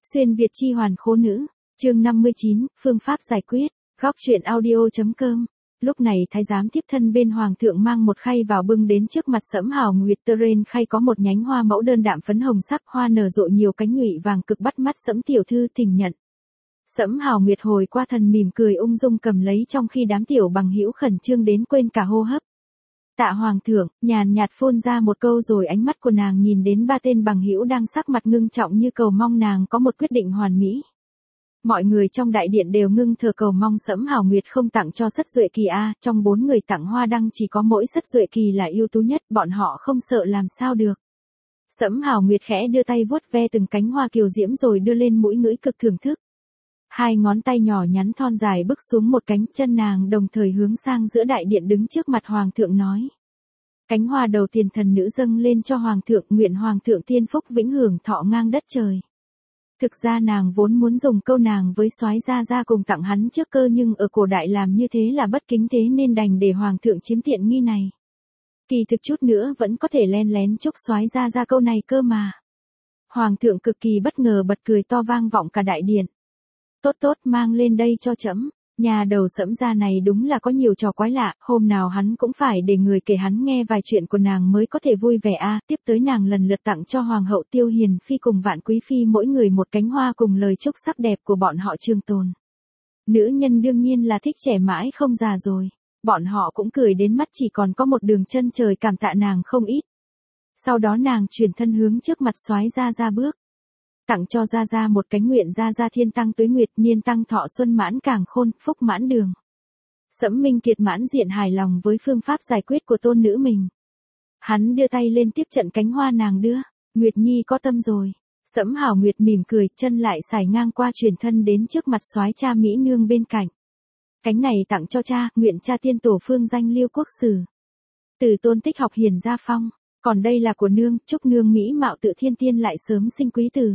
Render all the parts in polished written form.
Xuyên Việt chi hoàn khố nữ, chương 59, phương pháp giải quyết, góc truyện audio.com. Lúc này thái giám tiếp thân bên hoàng thượng mang một khay vào bưng đến trước mặt Sẫm Hào Nguyệt. Trên khay có một nhánh hoa mẫu đơn đạm phấn hồng sắc, hoa nở rộ nhiều cánh nhụy vàng cực bắt mắt. Sẫm tiểu thư thỉnh nhận. Sẫm Hào Nguyệt hồi qua thần mỉm cười ung dung cầm lấy, trong khi đám tiểu bằng hữu khẩn trương đến quên cả hô hấp. Tạ hoàng thượng, nhàn nhạt phun ra một câu rồi ánh mắt của nàng nhìn đến ba tên bằng hữu đang sắc mặt ngưng trọng như cầu mong nàng có một quyết định hoàn mỹ. Mọi người trong đại điện đều ngưng thở cầu mong Sẫm Hào Nguyệt không tặng cho Sất Duệ Kỳ a. Trong 4 người tặng hoa đăng chỉ có mỗi Sất Duệ Kỳ là ưu tú nhất, bọn họ không sợ làm sao được. Sẫm Hào Nguyệt khẽ đưa tay vuốt ve từng cánh hoa kiều diễm rồi đưa lên mũi ngửi cực thưởng thức. Hai ngón tay nhỏ nhắn thon dài bước xuống một cánh, chân nàng đồng thời hướng sang giữa đại điện đứng trước mặt hoàng thượng nói. Cánh hoa đầu tiên thần nữ dâng lên cho hoàng thượng, nguyện hoàng thượng tiên phúc vĩnh hưởng thọ ngang đất trời. Thực ra nàng vốn muốn dùng câu nàng với soái gia gia cùng tặng hắn trước cơ, nhưng ở cổ đại làm như thế là bất kính, thế nên đành để hoàng thượng chiếm tiện nghi này. Kỳ thực chút nữa vẫn có thể len lén chúc soái gia gia câu này cơ mà. Hoàng thượng cực kỳ bất ngờ bật cười to vang vọng cả đại điện. Tốt tốt, mang lên đây cho trẫm. Nhà đầu Sẫm gia này đúng là có nhiều trò quái lạ, hôm nào hắn cũng phải để người kể hắn nghe vài chuyện của nàng mới có thể vui vẻ a. Tiếp tới nàng lần lượt tặng cho hoàng hậu Tiêu Hiền Phi cùng Vạn Quý Phi mỗi người một cánh hoa cùng lời chúc sắc đẹp của bọn họ trường tồn. Nữ nhân đương nhiên là thích trẻ mãi không già rồi. Bọn họ cũng cười đến mắt chỉ còn có một đường chân trời cảm tạ nàng không ít. Sau đó nàng chuyển thân hướng trước mặt soái gia gia bước. Tặng cho gia gia một cánh, nguyện gia gia thiên tăng tuế nguyệt, niên tăng thọ xuân mãn càng khôn, phúc mãn đường. Sẫm Minh Kiệt mãn diện hài lòng với phương pháp giải quyết của tôn nữ mình. Hắn đưa tay lên tiếp trận cánh hoa nàng đưa. Nguyệt Nhi có tâm rồi. Sẫm Hào Nguyệt mỉm cười, chân lại xài ngang qua chuyển thân đến trước mặt soái cha mỹ nương bên cạnh. Cánh này tặng cho cha, nguyện cha tiên tổ phương danh Liêu Quốc Sử. Từ tôn tích học hiền gia phong. Còn đây là của nương, chúc nương mỹ mạo tự thiên tiên lại sớm sinh quý tử.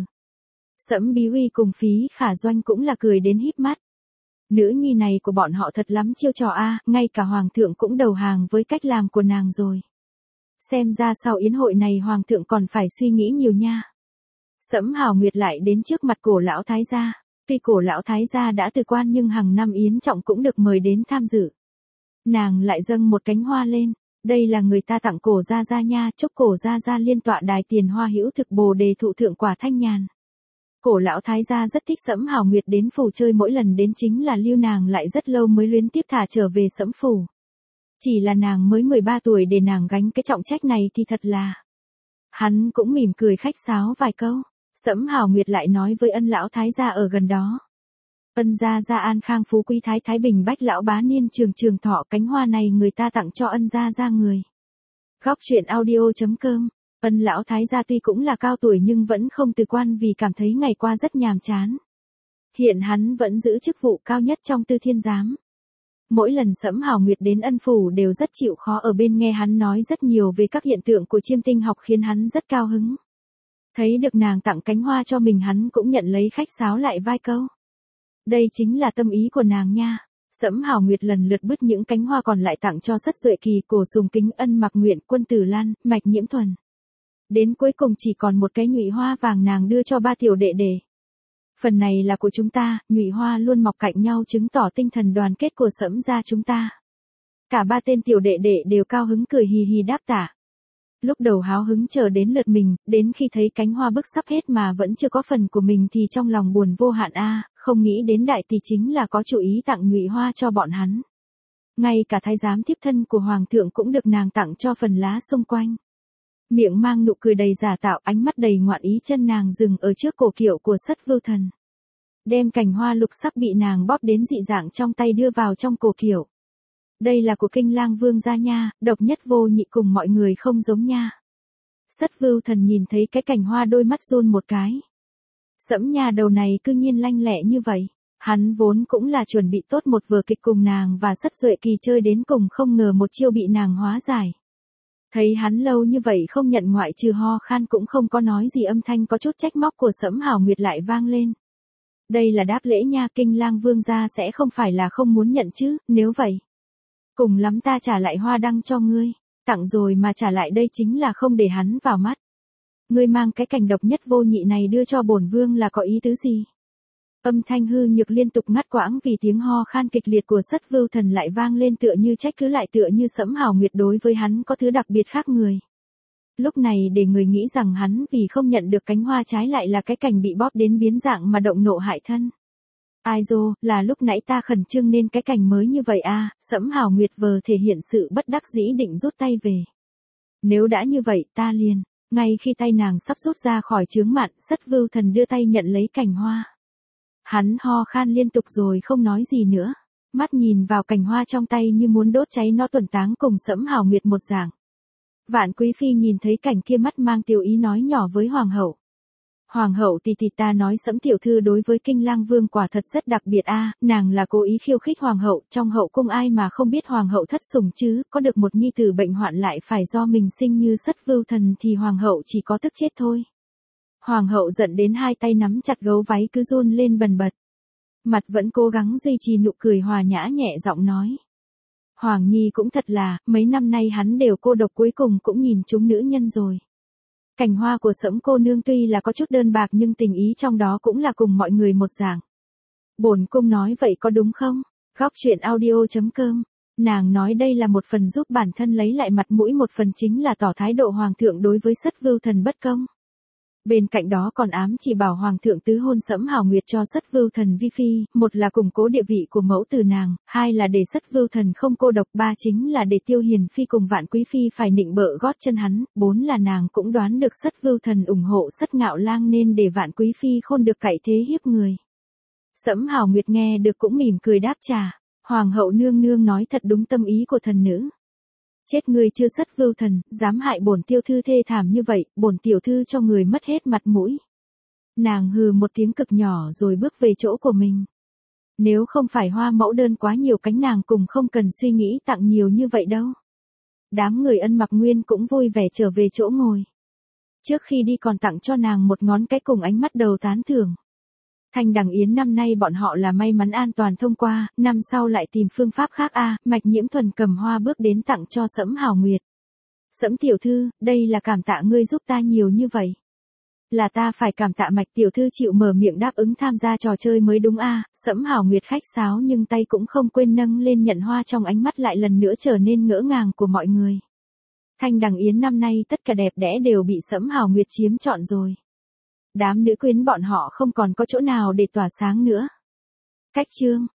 Sẫm Bí Uy cùng Phí Khả Doanh cũng là cười đến híp mắt. Nữ nhi này của bọn họ thật lắm chiêu trò a, ngay cả hoàng thượng cũng đầu hàng với cách làm của nàng rồi. Xem ra sau yến hội này hoàng thượng còn phải suy nghĩ nhiều nha. Sẫm Hào Nguyệt lại đến trước mặt cổ lão thái gia. Tuy cổ lão thái gia đã từ quan nhưng hàng năm yến trọng cũng được mời đến tham dự. Nàng lại dâng một cánh hoa lên. Đây là người ta tặng cổ gia gia nha, chúc cổ gia gia liên tọa đài tiền hoa hữu thực bồ đề thụ thượng quả thanh nhàn. Cổ lão thái gia rất thích Sẫm Hào Nguyệt đến phủ chơi, mỗi lần đến chính là lưu nàng lại rất lâu mới luyến tiếp thả trở về Sẫm phủ. Chỉ là nàng mới 13 tuổi để nàng gánh cái trọng trách này thì thật là. Hắn cũng mỉm cười khách sáo vài câu. Sẫm Hào Nguyệt lại nói với ân lão thái gia ở gần đó. Ân gia gia an khang phú quý thái thái bình bách lão bá niên trường trường thọ, cánh hoa này người ta tặng cho ân gia gia người. Góc truyện audio.com. Ân lão thái gia tuy cũng là cao tuổi nhưng vẫn không từ quan vì cảm thấy ngày qua rất nhàm chán. Hiện hắn vẫn giữ chức vụ cao nhất trong Tư Thiên Giám. Mỗi lần Sẫm Hào Nguyệt đến ân phủ đều rất chịu khó ở bên nghe hắn nói rất nhiều về các hiện tượng của chiêm tinh học khiến hắn rất cao hứng. Thấy được nàng tặng cánh hoa cho mình hắn cũng nhận lấy khách sáo lại vài câu. Đây chính là tâm ý của nàng nha. Sẫm Hào Nguyệt lần lượt bứt những cánh hoa còn lại tặng cho Sất Duệ Kỳ, Cổ Sùng Kính, Ân Mặc Nguyện, Quân Tử Lan, Mạch Nhiễm Thuần. Đến cuối cùng chỉ còn một cái nhụy hoa vàng nàng đưa cho ba tiểu đệ đệ. Phần này là của chúng ta, nhụy hoa luôn mọc cạnh nhau chứng tỏ tinh thần đoàn kết của Sẫm gia chúng ta. Cả ba tên tiểu đệ đệ đều cao hứng cười hì hì đáp tạ. Lúc đầu háo hứng chờ đến lượt mình, đến khi thấy cánh hoa bức sắp hết mà vẫn chưa có phần của mình thì trong lòng buồn vô hạn a, không nghĩ đến đại tỷ chính là có chủ ý tặng nhụy hoa cho bọn hắn. Ngay cả thái giám tiếp thân của hoàng thượng cũng được nàng tặng cho phần lá xung quanh. Miệng mang nụ cười đầy giả tạo, ánh mắt đầy ngoạn ý, chân nàng dừng ở trước cổ kiệu của Sất Vưu Thần. Đem cành hoa lục sắc bị nàng bóp đến dị dạng trong tay đưa vào trong cổ kiệu. Đây là của Kinh Lang Vương gia nha, độc nhất vô nhị cùng mọi người không giống nha. Sất Vưu Thần nhìn thấy cái cành hoa đôi mắt run một cái. Sẫm nhà đầu này cư nhiên lanh lẹ như vậy. Hắn vốn cũng là chuẩn bị tốt một vở kịch cùng nàng và Sất Duệ Kỳ chơi đến cùng, không ngờ một chiêu bị nàng hóa giải. Thấy hắn lâu như vậy không nhận ngoại trừ ho khan cũng không có nói gì, âm thanh có chút trách móc của Sẫm Hào Nguyệt lại vang lên. Đây là đáp lễ nha, Kinh Lang Vương gia sẽ không phải là không muốn nhận chứ, nếu vậy. Cùng lắm ta trả lại hoa đăng cho ngươi, tặng rồi mà trả lại đây chính là không để hắn vào mắt. Ngươi mang cái cảnh độc nhất vô nhị này đưa cho bổn vương là có ý tứ gì? Âm thanh hư nhược liên tục ngắt quãng vì tiếng ho khan kịch liệt của Sất Vưu Thần lại vang lên tựa như trách cứ lại tựa như Sẫm Hào Nguyệt đối với hắn có thứ đặc biệt khác người. Lúc này để người nghĩ rằng hắn vì không nhận được cánh hoa trái lại là cái cảnh bị bóp đến biến dạng mà động nộ hại thân. Ai dô, là lúc nãy ta khẩn trương nên cái cảnh mới như vậy à, Sẫm Hào Nguyệt vờ thể hiện sự bất đắc dĩ định rút tay về. Nếu đã như vậy ta liền, ngay khi tay nàng sắp rút ra khỏi chướng mặn, Sất Vưu Thần đưa tay nhận lấy cành hoa. Hắn ho khan liên tục rồi không nói gì nữa, mắt nhìn vào cành hoa trong tay như muốn đốt cháy nó tuần táng cùng Sẫm Hào Nguyệt một dạng. Vạn Quý Phi nhìn thấy cảnh kia mắt mang tiểu ý nói nhỏ với Hoàng hậu. Hoàng hậu thì ta nói Sẫm tiểu thư đối với Kinh Lang Vương quả thật rất đặc biệt a, nàng là cố ý khiêu khích Hoàng hậu, trong hậu cung ai mà không biết Hoàng hậu thất sủng chứ, có được một nhi tử bệnh hoạn lại phải do mình sinh như Sất Vưu Thần thì Hoàng hậu chỉ có tức chết thôi. Hoàng hậu giận đến hai tay nắm chặt gấu váy cứ run lên bần bật. Mặt vẫn cố gắng duy trì nụ cười hòa nhã nhẹ giọng nói. Hoàng Nhi cũng thật là, mấy năm nay hắn đều cô độc cuối cùng cũng nhìn chúng nữ nhân rồi. Cành hoa của Sẫm cô nương tuy là có chút đơn bạc nhưng tình ý trong đó cũng là cùng mọi người một dạng. Bổn cung nói vậy có đúng không? Góc truyện audio.com. Nàng nói đây là một phần giúp bản thân lấy lại mặt mũi, một phần chính là tỏ thái độ Hoàng thượng đối với Sất Vưu Thần bất công. Bên cạnh đó còn ám chỉ bảo Hoàng thượng tứ hôn Sẫm Hào Nguyệt cho Sất Vưu Thần vi phi, một là củng cố địa vị của mẫu tử nàng, hai là để Sất Vưu Thần không cô độc, ba chính là để Tiêu Hiền Phi cùng Vạn Quý Phi phải nịnh bợ gót chân hắn, bốn là nàng cũng đoán được Sất Vưu Thần ủng hộ Sất Ngạo Lang nên để Vạn Quý Phi khôn được cậy thế hiếp người. Sẫm Hào Nguyệt nghe được cũng mỉm cười đáp trả, Hoàng hậu nương nương nói thật đúng tâm ý của thần nữ. Chết người chưa Sất Vưu Thần, dám hại bổn tiểu thư thê thảm như vậy, bổn tiểu thư cho người mất hết mặt mũi. Nàng hừ một tiếng cực nhỏ rồi bước về chỗ của mình. Nếu không phải hoa mẫu đơn quá nhiều cánh nàng cùng không cần suy nghĩ tặng nhiều như vậy đâu. Đám người Ân Mặc Nguyên cũng vui vẻ trở về chỗ ngồi. Trước khi đi còn tặng cho nàng một ngón cái cùng ánh mắt đầu tán thưởng. Thanh Đằng Yến năm nay bọn họ là may mắn an toàn thông qua, năm sau lại tìm phương pháp khác a. Mạch Nhiễm Thuần cầm hoa bước đến tặng cho Sẫm Hào Nguyệt. Sẫm tiểu thư, đây là cảm tạ ngươi giúp ta nhiều như vậy. Là ta phải cảm tạ Mạch tiểu thư chịu mở miệng đáp ứng tham gia trò chơi mới đúng a. Sẫm Hào Nguyệt khách sáo nhưng tay cũng không quên nâng lên nhận hoa, trong ánh mắt lại lần nữa trở nên ngỡ ngàng của mọi người. Thanh Đằng Yến năm nay tất cả đẹp đẽ đều bị Sẫm Hào Nguyệt chiếm trọn rồi. Đám nữ quyến bọn họ không còn có chỗ nào để tỏa sáng nữa. Cách chương